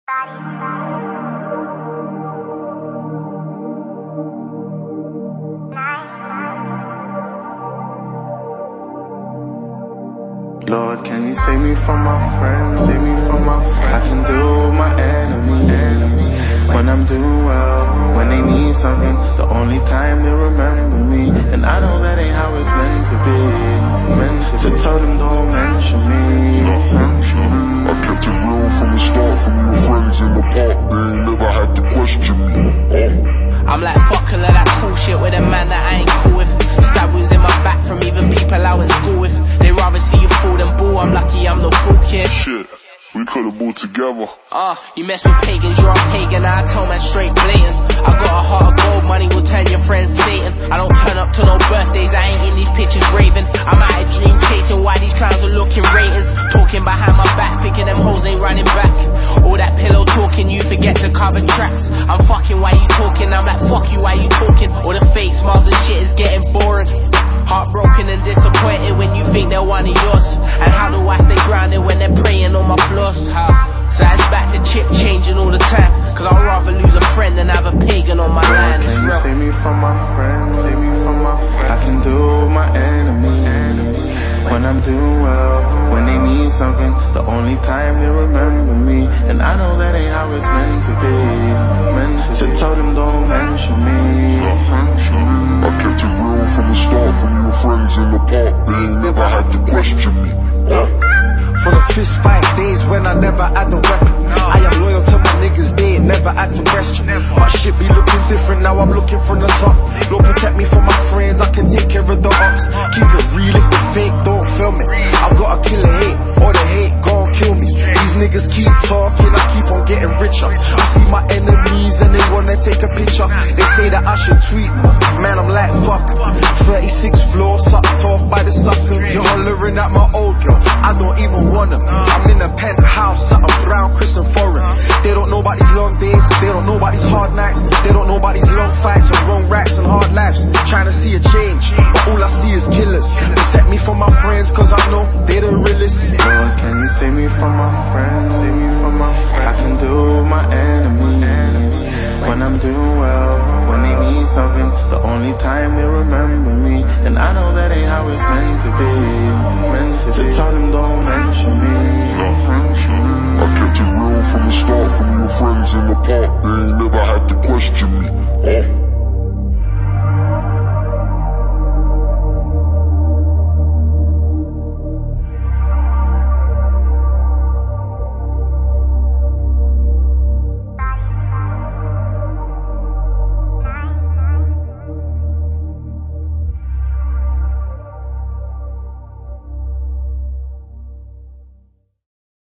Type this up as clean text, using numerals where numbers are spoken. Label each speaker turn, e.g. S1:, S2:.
S1: Lord, can you save me from my friends, save me from my friends. I can deal with my enemies when I'm doing well, when they need something, the only time they remember me. And I know that ain't how it's meant to be, so tell them don't mention me.
S2: I kept it real from the start, from your friends in the park, they ain't never had to question me.
S3: I'm like, fuck all of that cool shit with a man that I ain't cool with. Stab wounds in my back from even people I went to school with. They rather see you fall than ball, I'm lucky I'm no fool kid.
S2: Shit, we could've bought together.
S3: You mess with pagans, you're a pagan, I tell man straight blatant. I got a heart of gold, money will turn your friends Satan. I don't turn up to no birthdays, I ain't in these pictures raving. I'm out of dream chasing why these clowns are looking ratings. Talking behind my back, thinking them hoes ain't running back. All that pillow talking, you forget to cover tracks. I'm fucking why you talking, I'm like fuck you, why you talking? All the fake smiles and shit is getting boring. Heartbroken and disappointed when you think they're one of yours. And how do I stay grounded when they're preying on my flaws? So it's back to chip changing all the time, cause I'd rather lose a friend than have a pagan on my line.
S1: Can you save me from my friends, save me from my friends. I can deal with my enemies when I'm doing well, when they need something, the only time they remember me. And I know that ain't how it's meant to be, so tell them don't mention me.
S2: I kept it real from the start, from your friends in the park, they ain't never had to question me.
S4: For the fist fight days when I never had a weapon, I am loyal to my niggas, they ain't never had to question. My shit be looking different, now I'm looking from the top. Lord protect me from my friends, I can take care of the ops. Keep it real, if it's fake, don't film it. I gotta kill the hate, or the hate gon' kill me. These niggas keep talking, I keep on getting richer. I see my enemies and they wanna take a picture. They say that I should tweet, man I'm like fuck. 36th floor, sucked off by the sucker. You're hollering at my old girl, I don't even want them. I'm in a penthouse, something brown, Chris and foreign. They don't know about these long days, they don't know about these hard nights. They don't know about these long fights and wrong racks and hard lives. Trying to see a change, but all I see is killers. Protect me from my friends, cause I know they the realest.
S1: Lord, can you save me from my friends, save me from my friends. I can deal with my enemies when I'm doing well, when they need something, the only time they remember me. And I know that ain't how it's meant to be, so tell them don't mention me.
S2: I kept it real from the start, from your friends in the park, they ain't never had to question me.